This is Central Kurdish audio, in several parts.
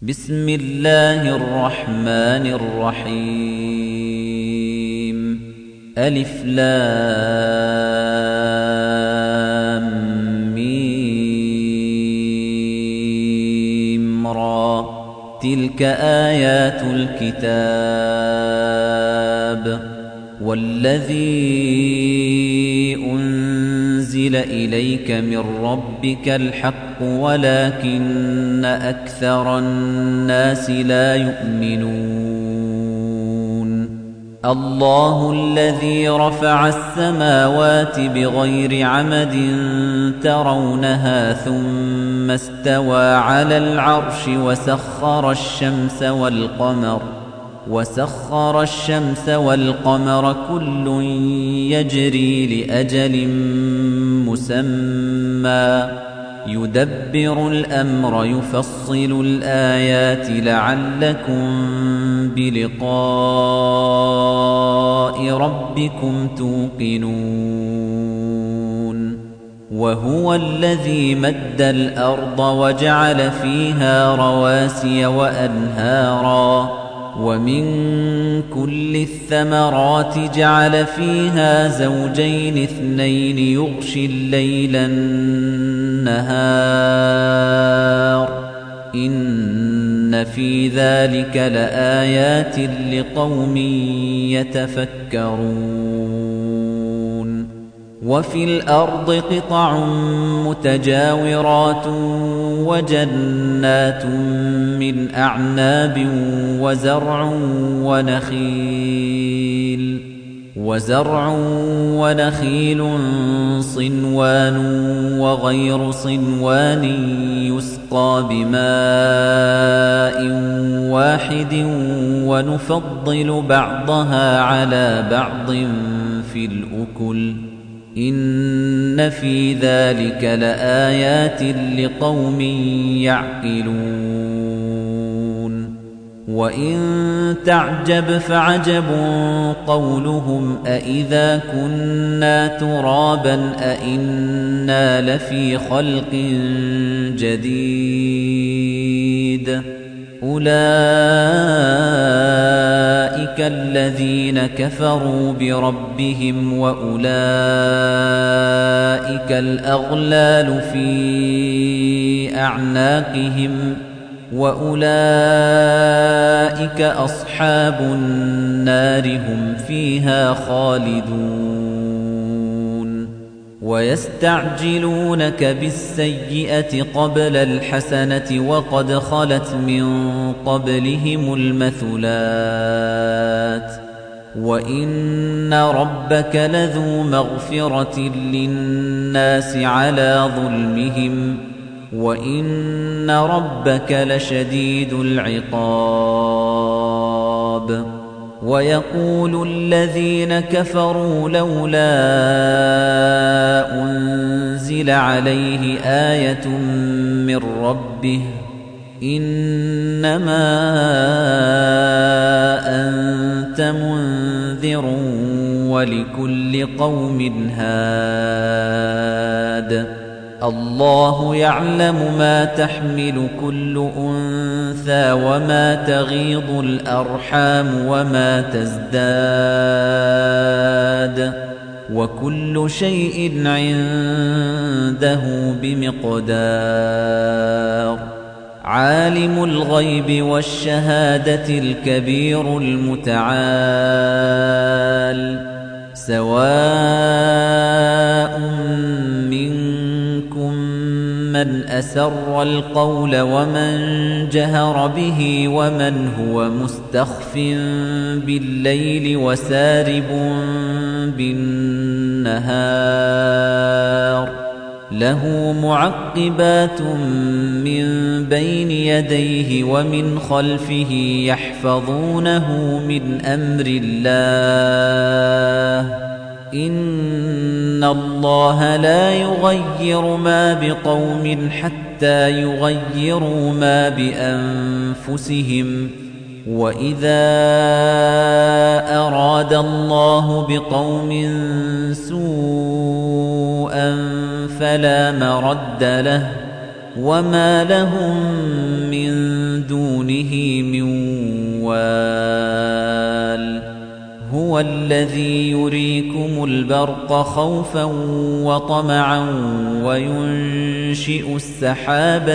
بسم الله الرحمن الرحيم ألف لام ميم را تلك آيات الكتاب والذي أنزل إليك من ربك الحق ولكن أكثر الناس لا يؤمنون الله الذي رفع السماوات بغير عمد ترونها ثم استوى على العرش وسخر الشمس والقمر كل يجري لأجل مسمى يدبر الأمر يفصل الآيات لعلكم بلقاء ربكم توقنون وهو الذي مد الأرض وجعل فيها رواسي وأنهارا ومن كل الثمرات جعل فيها زوجين اثنين يغشي الليل النهار إن في ذلك لآيات لقوم يتفكرون وفي الأرض قطع متجاورات وجنات من أعناب وزرع ونخيل صنوان وغير صنوان يسقى بماء واحد ونفضل بعضها على بعض في الأكل إن في ذلك لآيات لقوم يعقلون وإن تعجب فعجب قولهم أإذا كنا ترابا أإنا لفي خلق جديد أولئك الذين كفروا بربهم وأولئك الأغلال في أعناقهم وأولئك أصحاب النار هم فيها خالدون ويستعجلونك بالسيئة قبل الحسنة وقد خلت من قبلهم المثلات وإن ربك لذو مغفرة للناس على ظلمهم وإن ربك لشديد العقاب ويقول الذين كفروا لولا أنزل عليه آية من ربه إنما أنت منذر ولكل قوم هاد الله يعلم ما تحمل كل أنثى وما تغيض الأرحام وما تزداد وكل شيء عنده بمقدار عالم الغيب والشهادة الكبير المتعال سواء منكم من أسر القول ومن جهر به ومن هو مستخف بالليل وسارب بالنهار له معقبات من بين يديه ومن خلفه يحفظونه من أمر الله إن الله لا يغير ما بقوم حتى يغيروا ما بأنفسهم وإذا أراد الله بقوم سوءا فلا مرد له وما لهم من دونه من وال هو الذي يريكم البرق خوفا وطمعا وينشئ السحاب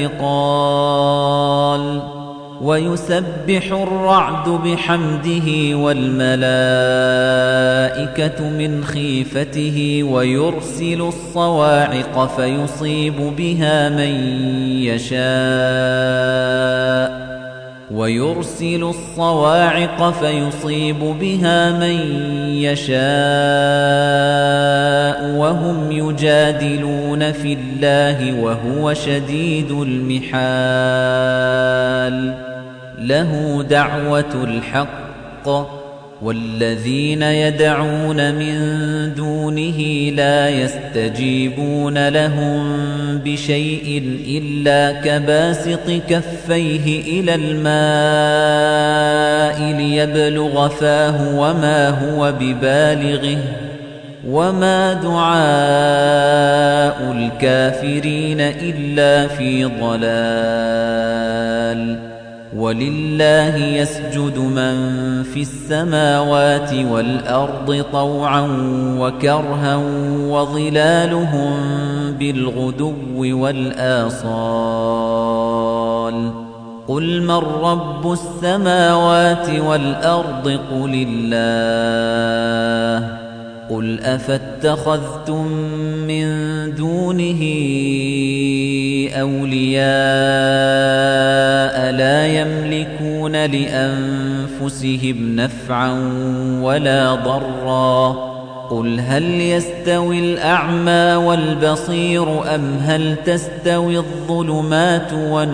الثقال ويسبح الرعد بحمده والملائكة من خيفته ويرسل الصواعق فيصيب بها من يشاء وهم يجادلون في الله وهو شديد المحال له دعوة الحق والذين يدعون من دونه لا يستجيبون لهم بشيء إلا كباسط كفيه إلى الماء ليبلغ فاه وما هو ببالغه وما دعاء الكافرين إلا في ضلال ولله يسجد من في السماوات والأرض طوعا وكرها وظلالهم بالغدو والآصال قل من رب السماوات والأرض قل الله قل أفاتخذتم من دونه أولياء لا يملكون لأنفسهم نفعا ولا ضرا قل هل يستوي الأعمى والبصير أم هل تستوي الظلمات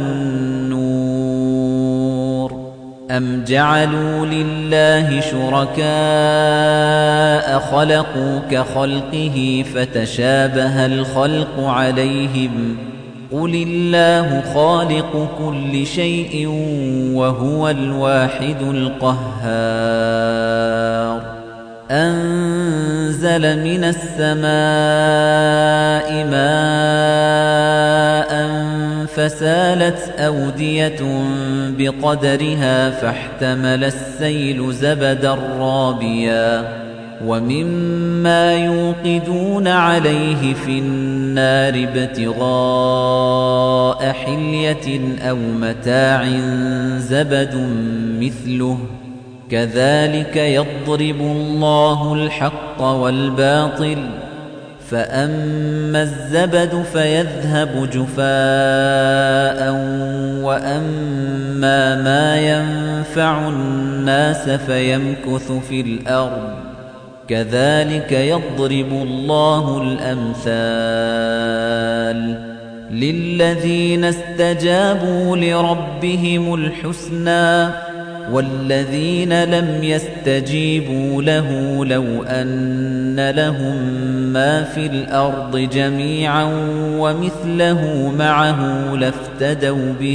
والنور أم جعلوا لله شركاء خلقوا كخلقه فتشابه الخلق عليهم قل الله خالق كل شيء وهو الواحد القهار أنزل من السماء ماء فسالت أودية بقدرها فاحتمل السيل زبدا رابيا ومما يوقدون عليه في النار ابتغاء حلية أو متاع زبد مثله كذلك يضرب الله الحق والباطل فأما الزبد فيذهب جفاء وأما ما ينفع الناس فيمكث في الأرض كذلك يضرب الله الأمثال للذين استجابوا لربهم الحسنى والذين لم يستجيبوا له لو أن لهم ما في الأرض جميعا ومثله معه لافتدوا به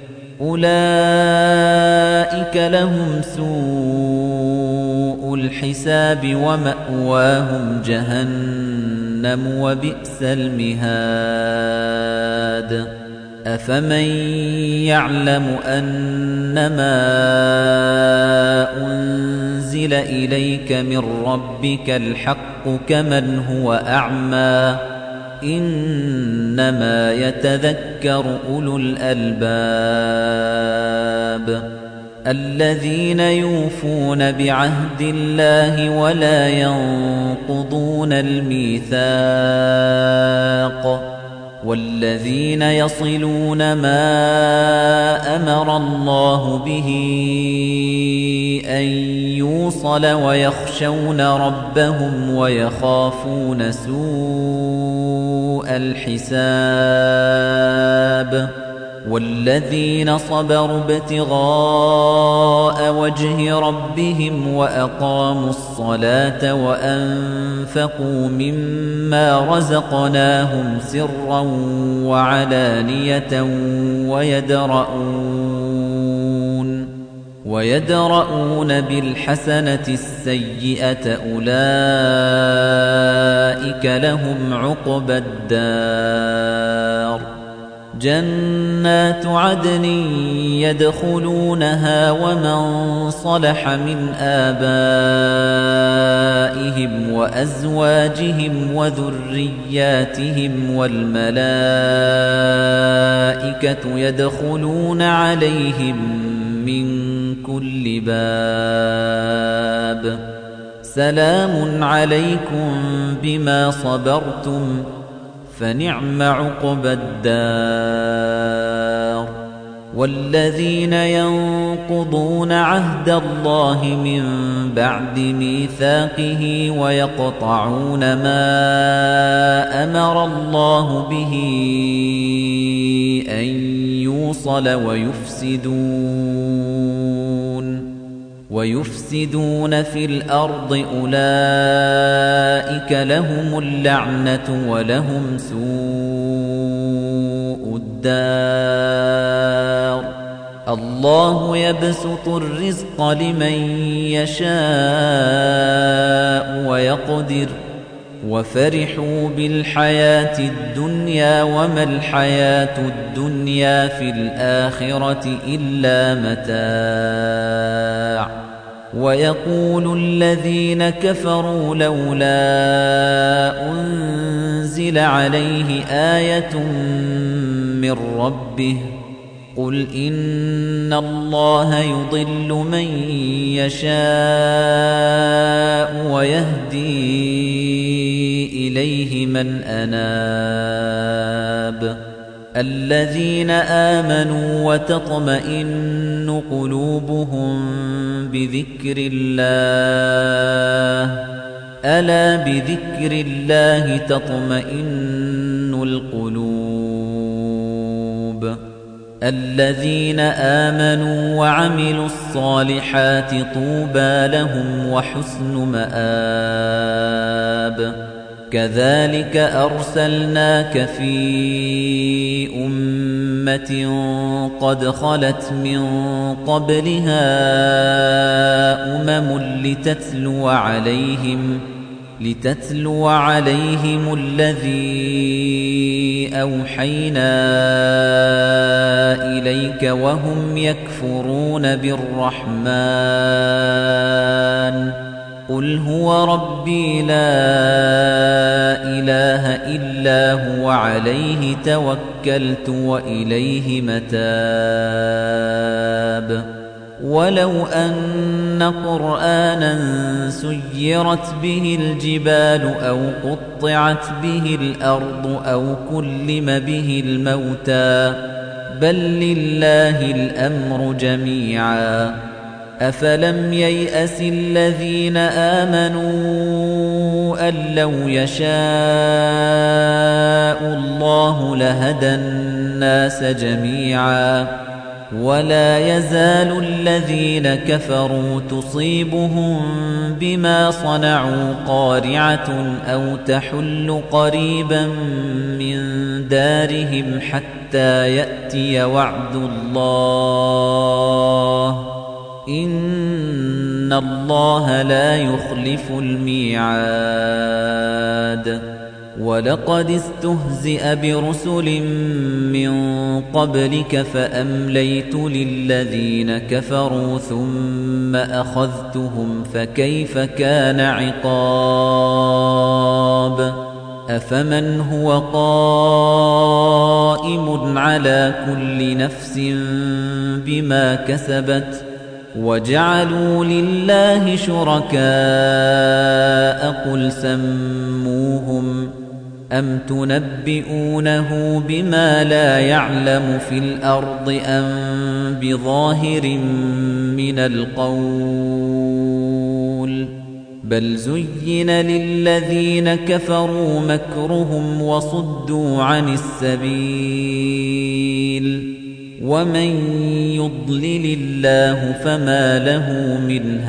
أولئك لهم سوء الحساب ومأواهم جهنم وبئس المهاد أفمن يعلم أنما أنزل إليك من ربك الحق كمن هو أعمى إنما يتذكر أولو الألباب الذين يوفون بعهد الله ولا ينقضون الميثاق والذين يصلون ما أمر الله به أن يوصل ويخشون ربهم ويخافون سوء الحساب والذين صبروا ابتغاء وجه ربهم وأقاموا الصلاة وأنفقوا مما رزقناهم سرا وعلانية ويدرؤون بالحسنة السيئة أولئك لهم عقبى الدار جنات عدن يدخلونها ومن صلح من آبائهم وأزواجهم وذرياتهم والملائكة يدخلون عليهم من كل باب سلام عليكم بما صبرتم فنعم عقبى الدار والذين ينقضون عهد الله من بعد ميثاقه ويقطعون ما أمر الله به أن يوصل ويفسدون في الأرض أولئك لهم اللعنة ولهم سوء الدار الله يبسط الرزق لمن يشاء ويقدر وفرحوا بالحياة الدنيا وما الحياة الدنيا في الآخرة إلا متاع ويقول الذين كفروا لولا أنزل عليه آية من ربه قل إن الله يضل من يشاء ويهدي إليه من أناب الذين آمنوا وتطمئن قلوبهم بذكر الله ألا بذكر الله تطمئن القلوب الذين آمنوا وعملوا الصالحات طوبى لهم وحسن مآب كذلك أرسلناك في أمة قد خلت من قبلها لتتلو عليهم الذي أوحينا إليك وهم يكفرون بالرحمن قل هو ربي لا إله إلا هو عليه توكلت وإليه متاب ولو أن قرآنا سيرت به الجبال أو قطعت به الأرض أو كلم به الموتى بل لله الأمر جميعا أفلم ييأس الذين آمنوا أن لو يشاء الله لهدى الناس جميعا ولا يزال الذين كفروا تصيبهم بما صنعوا قارعة أو تحل قريبا من دارهم حتى يأتي وعد الله إن الله لا يخلف الميعاد ولقد استهزئ برسل من قبلك فأمليت للذين كفروا ثم أخذتهم فكيف كان عقاب أفمن هو قائم على كل نفس بما كسبت وجعلوا لله شركاء قل سموهم أم تنبئونه بما لا يعلم في الأرض أم بظاهر من القول بل زين للذين كفروا مكرهم وصدوا عن السبيل ومن يضلل الله فما له من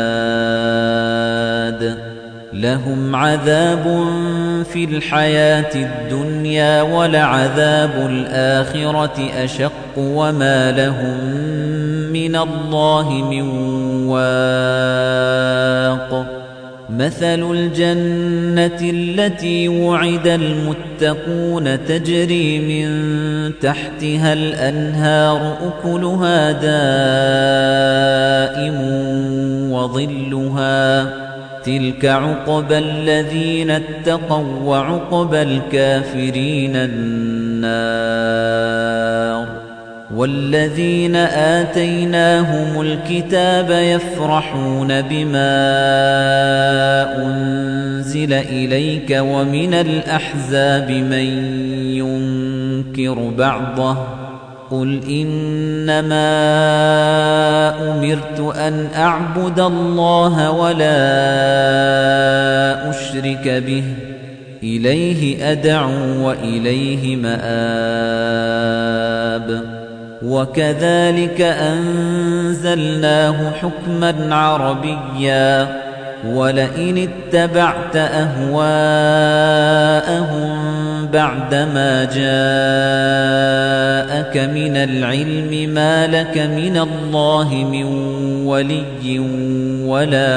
هاد لهم عذاب في الحياة الدنيا ولعذاب الآخرة أشق وما لهم من الله من واق مثل الجنة التي وعد المتقون تجري من تحتها الأنهار أكلها دائم وظلها تلك عقبى الذين اتقوا وعقبى الكافرين النار والذين آتيناهم الكتاب يفرحون بما أنزل إليك ومن الأحزاب من ينكر بعضه قل إنما أمرت أن أعبد الله ولا أشرك به إليه أدعو وإليه مآب وكذلك أنزلناه حكما عربيا ولئن اتبعت أهواءهم بعدما جاءك من العلم ما لك من الله من ولي ولا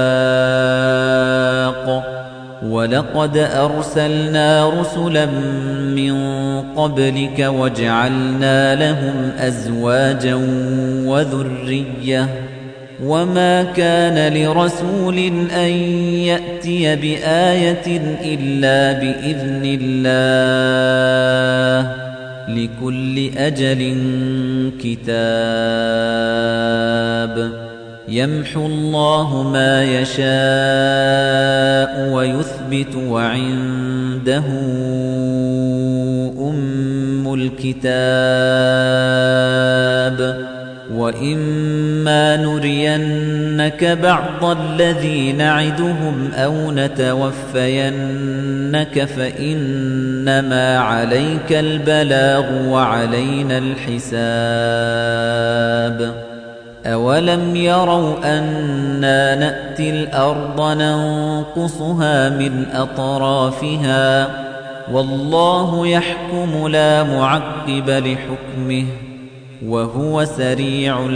واق ولقد أرسلنا رسلا من قبلك وجعلنا لهم أزواجا وذرية وما كان لرسول أن يأتي بآية إلا بإذن الله لكل أجل كتاب يمحو الله ما يشاء ويثبت وعنده أم الكتاب وإما نرينك بعض الذي نعدهم أو نتوفينك فإنما عليك البلاغ وعلينا الحساب أولم يروا أنا نأتي الأرض ننقصها من أطرافها والله يحكم لا معقب لحكمه وهو سريع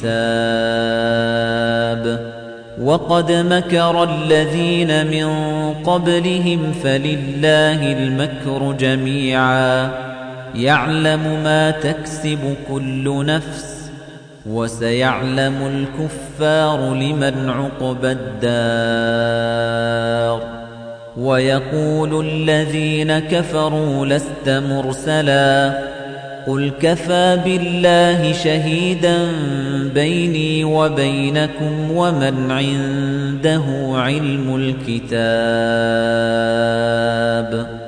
الحساب وقد مكر الذين من قبلهم فلله المكر جميعا يعلم ما تكسب كل نفس وسيعلم الكفار لمن عقبى الدار ويقول الذين كفروا لست مرسلا قل كفى بالله شهيدا بيني وبينكم ومن عنده علم الكتاب